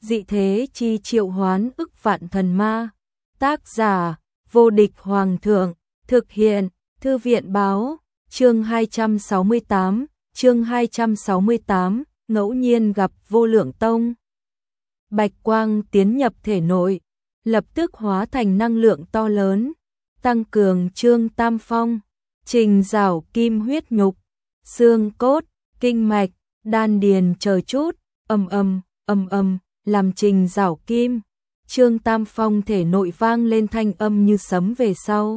dị thế chi triệu hoán ức vạn thần ma. Tác giả, vô địch hoàng thượng, thực hiện, thư viện báo, chương 268, ngẫu nhiên gặp Vô Lượng Tông. Bạch quang tiến nhập thể nội, lập tức hóa thành năng lượng to lớn, tăng cường Trương Tam Phong, trình rảo kim huyết nhục, xương cốt, kinh mạch, đan điền chờ chút, làm trình rảo kim. Trương Tam Phong thể nội vang lên thanh âm như sấm về sau.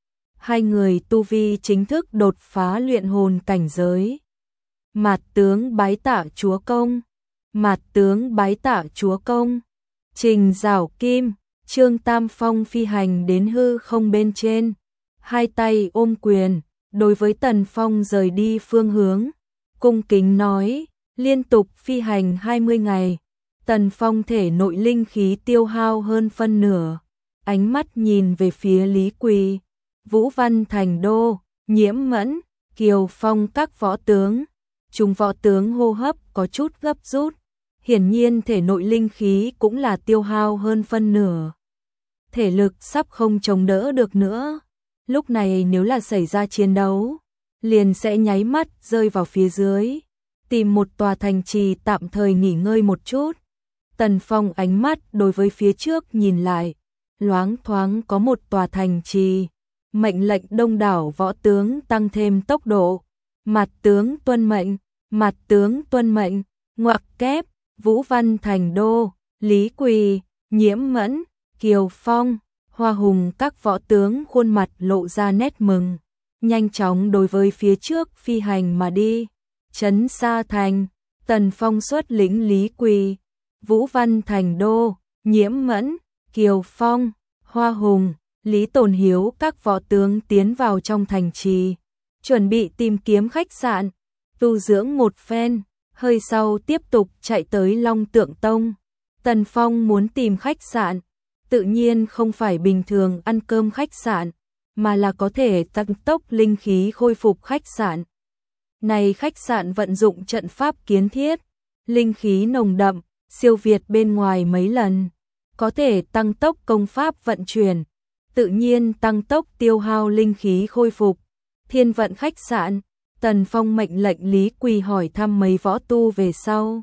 Hai người tu vi chính thức đột phá luyện hồn cảnh giới. Mạt tướng bái tạ chúa công, mạt tướng bái tạ chúa công. Trình rảo kim, Trương Tam Phong phi hành đến hư không bên trên, hai tay ôm quyền, đối với Tần Phong rời đi phương hướng, cung kính nói, liên tục phi hành 20 ngày. Tần Phong thể nội linh khí tiêu hao hơn phân nửa, ánh mắt nhìn về phía Lý Quỳ, Vũ Văn Thành Đô, Nhiễm Mẫn, Kiều Phong các võ tướng. Chúng võ tướng hô hấp có chút gấp rút, hiển nhiên thể nội linh khí cũng là tiêu hao hơn phân nửa. Thể lực sắp không chống đỡ được nữa, lúc này nếu là xảy ra chiến đấu, liền sẽ nháy mắt rơi vào phía dưới, tìm một tòa thành trì tạm thời nghỉ ngơi một chút. Tần Phong ánh mắt đối với phía trước nhìn lại, loáng thoáng có một tòa thành trì, mệnh lệnh đông đảo võ tướng tăng thêm tốc độ. Mặt tướng tuân mệnh, mặt tướng tuân mệnh, ngoặc kép, Vũ Văn Thành Đô, Lý Quỳ, Nhiễm Mẫn, Kiều Phong, Hoa Hùng các võ tướng khuôn mặt lộ ra nét mừng, nhanh chóng đối với phía trước phi hành mà đi. Trấn Sa Thành, Tần Phong xuất lĩnh Lý Quỳ, Vũ Văn Thành Đô, Nhiễm Mẫn, Kiều Phong, Hoa Hùng, Lý Tồn Hiếu các võ tướng tiến vào trong thành trì, chuẩn bị tìm kiếm khách sạn, tu dưỡng một phen, hơi sau tiếp tục chạy tới Long Tượng Tông. Tần Phong muốn tìm khách sạn, tự nhiên không phải bình thường ăn cơm khách sạn, mà là có thể tăng tốc linh khí khôi phục khách sạn. Này khách sạn vận dụng trận pháp kiến thiết, linh khí nồng đậm, siêu việt bên ngoài mấy lần, có thể tăng tốc công pháp vận chuyển, tự nhiên tăng tốc tiêu hao linh khí khôi phục. Thiên Vận khách sạn, Tần Phong mệnh lệnh Lý Quỳ hỏi thăm mấy võ tu về sau.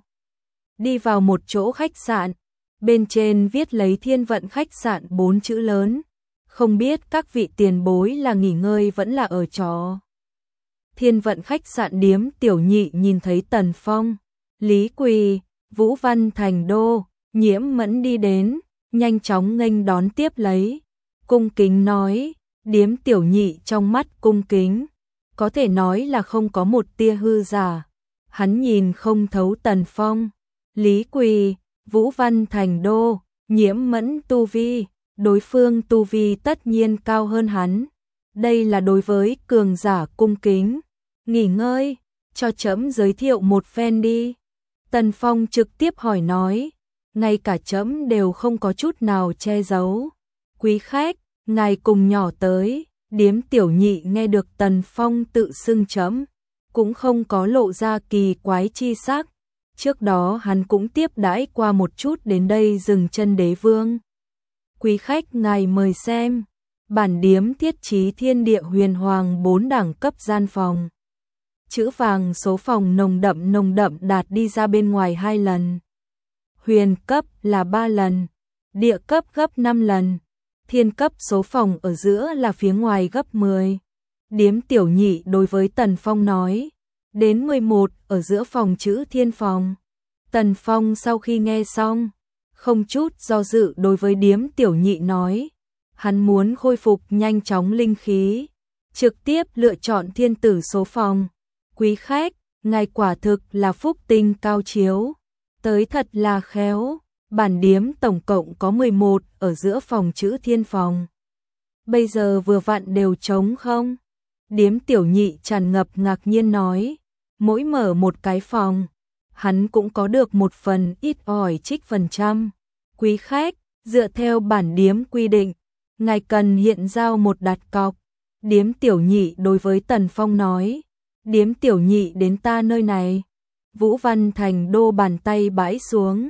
Đi vào một chỗ khách sạn, bên trên viết lấy Thiên Vận khách sạn 4 chữ lớn, không biết các vị tiền bối là nghỉ ngơi vẫn là ở trọ. Thiên Vận khách sạn điếm tiểu nhị nhìn thấy Tần Phong, Lý Quỳ, Vũ Văn Thành Đô, Nhiễm Mẫn đi đến, nhanh chóng nghênh đón tiếp lấy, cung kính nói. Điếm tiểu nhị trong mắt cung kính, có thể nói là không có một tia hư giả. Hắn nhìn không thấu Tần Phong, Lý Quỳ, Vũ Văn Thành Đô, Nhiễm Mẫn tu vi, đối phương tu vi tất nhiên cao hơn hắn. Đây là đối với cường giả cung kính. Nghỉ ngơi, cho trẫm giới thiệu một phen đi. Tần Phong trực tiếp hỏi nói, ngay cả trẫm đều không có chút nào che giấu. Quý khách, ngài cùng nhỏ tới. Điếm tiểu nhị nghe được Tần Phong tự xưng trẫm, cũng không có lộ ra kỳ quái chi sắc. Trước đó hắn cũng tiếp đãi qua một chút đến đây dừng chân đế vương. Quý khách ngài mời xem, bản điếm thiết trí thiên địa huyền hoàng 4 đẳng cấp gian phòng. Chữ vàng số phòng nồng đậm đạt đi ra bên ngoài 2 lần. Huyền cấp là 3 lần, địa cấp gấp 5 lần. Thiên cấp số phòng ở giữa là phía ngoài gấp 10. Điếm tiểu nhị đối với Tần Phong nói, đến 11 ở giữa phòng chữ thiên phòng. Tần Phong sau khi nghe xong, không chút do dự đối với điếm tiểu nhị nói, hắn muốn khôi phục nhanh chóng linh khí, trực tiếp lựa chọn thiên tử số phòng. Quý khách, ngài quả thực là phúc tinh cao chiếu, tới thật là khéo. Bản điếm tổng cộng có 11 ở giữa phòng chữ thiên phòng. Bây giờ vừa vặn đều trống không? Điếm tiểu nhị tràn ngập ngạc nhiên nói, mỗi mở một cái phòng, hắn cũng có được một phần ít ỏi trích phần trăm. Quý khách, dựa theo bản điếm quy định, ngài cần hiện giao một đặt cọc. Điếm tiểu nhị đối với Tần Phong nói, điếm tiểu nhị đến ta nơi này. Vũ Văn Thành Đô bàn tay bãi xuống,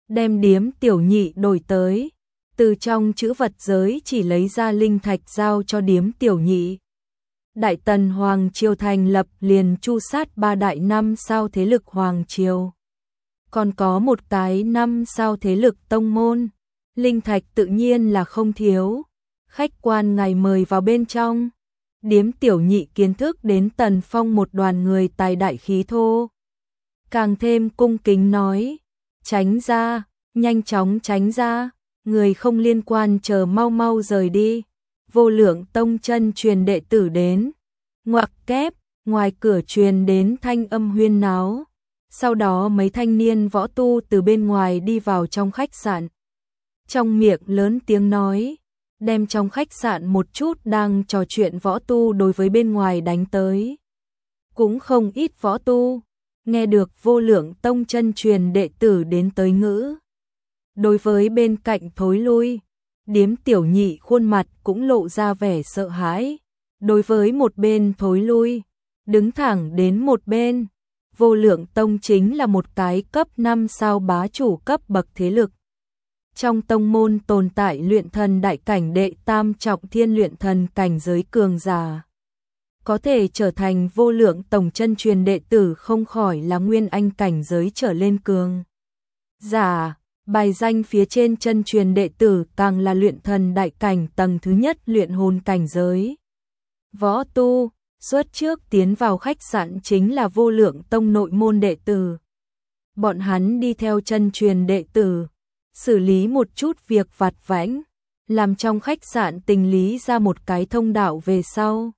đem Điếm Tiểu Nhị đổi tới, từ trong chữ vật giới chỉ lấy ra linh thạch giao cho Điếm Tiểu Nhị. Đại Tần Hoàng Triều thành lập liền chu sát 3 đại 5 sao thế lực Hoàng Triều. Còn có một cái 5 sao thế lực tông môn, linh thạch tự nhiên là không thiếu. Khách quan ngài mời vào bên trong. Điếm Tiểu Nhị kiến thức đến Tần Phong một đoàn người tài đại khí thô, càng thêm cung kính nói, tránh ra, nhanh chóng tránh ra, người không liên quan chờ mau mau rời đi. Vô Lượng Tông chân truyền đệ tử đến. Ngoặc kép, ngoài cửa truyền đến thanh âm huyên náo. Sau đó mấy thanh niên võ tu từ bên ngoài đi vào trong khách sạn. Trong miệng lớn tiếng nói, đem trong khách sạn một chút đang trò chuyện võ tu đối với bên ngoài đánh tới. Cũng không ít võ tu, nghe được Vô Lượng Tông chân truyền đệ tử đến tới ngữ. Đối với bên cạnh thối lui, Điếm Tiểu Nhị khuôn mặt cũng lộ ra vẻ sợ hãi. Đối với một bên thối lui, đứng thẳng đến một bên. Vô Lượng Tông chính là một cái cấp 5 sao bá chủ cấp bậc thế lực. Trong tông môn tồn tại luyện thần đại cảnh đệ tam trọng thiên luyện thần cảnh giới cường giả. Có thể trở thành Vô Lượng Tông chân truyền đệ tử không khỏi là nguyên anh cảnh giới trở lên cường giả. Bài danh phía trên chân truyền đệ tử càng là luyện thần đại cảnh tầng thứ nhất luyện hồn cảnh giới. Võ tu, xuất trước tiến vào khách sạn chính là Vô Lượng Tông nội môn đệ tử. Bọn hắn đi theo chân truyền đệ tử, xử lý một chút việc vặt vãnh, làm trong khách sạn tình lý ra một cái thông đạo về sau.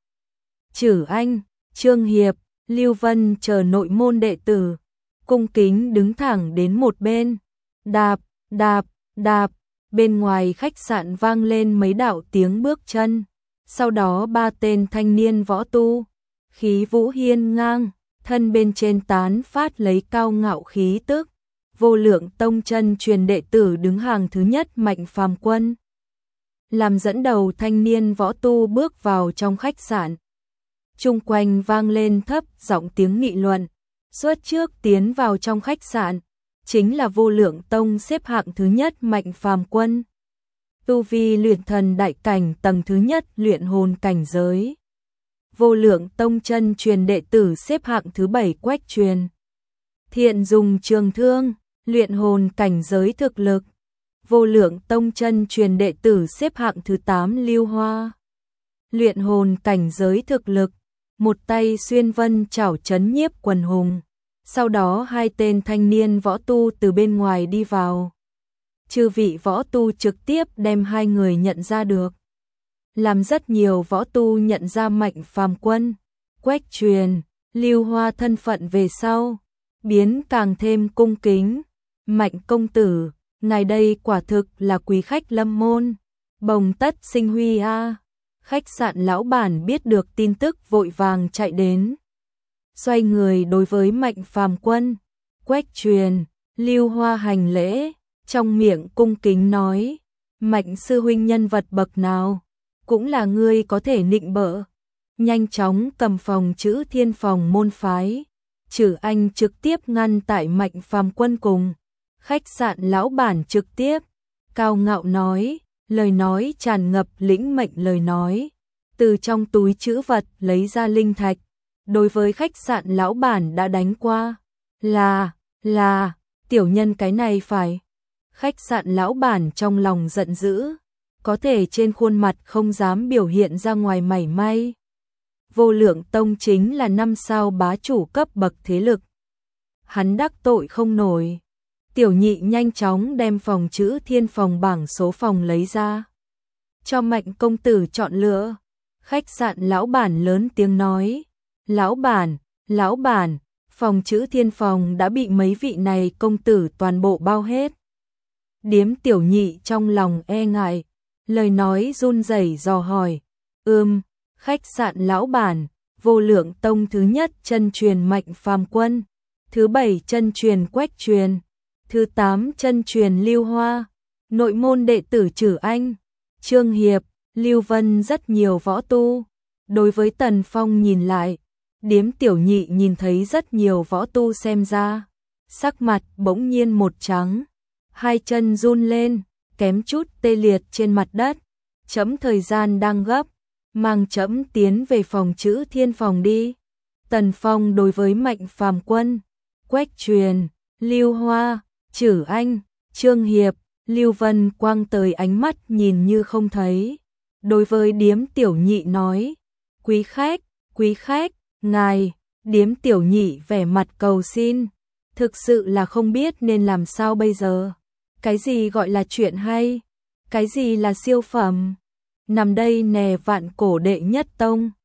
Chử Anh, Trương Hiệp, Lưu Vân chờ nội môn đệ tử, cung kính đứng thẳng đến một bên. Đạp, đạp, đạp, bên ngoài khách sạn vang lên mấy đạo tiếng bước chân. Sau đó 3 tên thanh niên võ tu, khí vũ hiên ngang, thân bên trên tán phát lấy cao ngạo khí tức. Vô Lượng Tông chân truyền đệ tử đứng hàng thứ nhất Mạnh Phàm Quân. Làm dẫn đầu thanh niên võ tu bước vào trong khách sạn. Chung quanh vang lên thấp giọng tiếng nghị luận. Xuất trước tiến vào trong khách sạn, chính là Vô Lượng Tông xếp hạng thứ nhất Mạnh Phàm Quân. Tu vi luyện thần đại cảnh tầng thứ nhất luyện hồn cảnh giới. Vô Lượng Tông chân truyền đệ tử xếp hạng thứ 7 Quách Truyền. Thiện dùng trường thương, luyện hồn cảnh giới thực lực. Vô Lượng Tông chân truyền đệ tử xếp hạng thứ 8 Lưu Hoa. Luyện hồn cảnh giới thực lực, một tay xuyên vân chảo chấn nhiếp quần hùng. Sau đó 2 tên thanh niên võ tu từ bên ngoài đi vào. Chư vị võ tu trực tiếp đem 2 người nhận ra được. Làm rất nhiều võ tu nhận ra Mạnh Phàm Quân, Quách Truyền, Lưu Hoa thân phận về sau, biến càng thêm cung kính. Mạnh công tử, ngài đây quả thực là quý khách lâm môn, bồng tất sinh huy a. Khách sạn lão bản biết được tin tức vội vàng chạy đến. Xoay người đối với Mạnh Phàm Quân, Quách Truyền, Lưu Hoa hành lễ, trong miệng cung kính nói, Mạnh sư huynh nhân vật bậc nào, cũng là ngươi có thể nịnh bợ. Nhanh chóng cầm phòng chữ Thiên phòng môn phái. Chử Anh trực tiếp ngăn tại Mạnh Phàm Quân cùng. Khách sạn lão bản trực tiếp, cao ngạo nói, lời nói tràn ngập lĩnh mệnh lời nói. Từ trong túi trữ vật lấy ra linh thạch. Đối với khách sạn lão bản đã đánh qua. Là, tiểu nhân cái này phải. Khách sạn lão bản trong lòng giận dữ, có thể trên khuôn mặt không dám biểu hiện ra ngoài mảy may. Vô Lượng Tông chính là 5 sao bá chủ cấp bậc thế lực. Hắn đắc tội không nổi. Tiểu nhị nhanh chóng đem phòng chữ Thiên phòng bảng số phòng lấy ra. Cho Mạnh công tử chọn lựa. Khách sạn lão bản lớn tiếng nói. Lão bản, phòng chữ Thiên phòng đã bị mấy vị này công tử toàn bộ bao hết. Điếm Tiểu Nhị trong lòng e ngại, lời nói run rẩy dò hỏi. Khách sạn lão bản, Vô Lượng Tông thứ nhất chân truyền Mạnh Phàm Quân, thứ 7 chân truyền Quách Truyền, thứ 8 chân truyền Lưu Hoa, nội môn đệ tử Chử Anh, Trương Hiệp, Lưu Vân rất nhiều võ tu. Đối với Tần Phong nhìn lại, Điếm Tiểu Nhị nhìn thấy rất nhiều võ tu xem ra, sắc mặt bỗng nhiên một trắng. Hai chân run lên, kém chút tê liệt trên mặt đất. Trẫm thời gian đang gấp, mang trẫm tiến về phòng Chữ Thiên phòng đi. Tần Phong đối với Mạnh Phàm Quân, Quách Truyền, Lưu Hoa, Trử Anh, Trương Hiệp, Lưu Vân quang tới ánh mắt nhìn như không thấy. Đối với Điếm Tiểu Nhị nói, quý khách, ngài. Điếm Tiểu Nhị vẻ mặt cầu xin, thực sự là không biết nên làm sao bây giờ. Cái gì gọi là chuyện hay? Cái gì là siêu phẩm? Nằm đây nè, vạn cổ đệ nhất tông.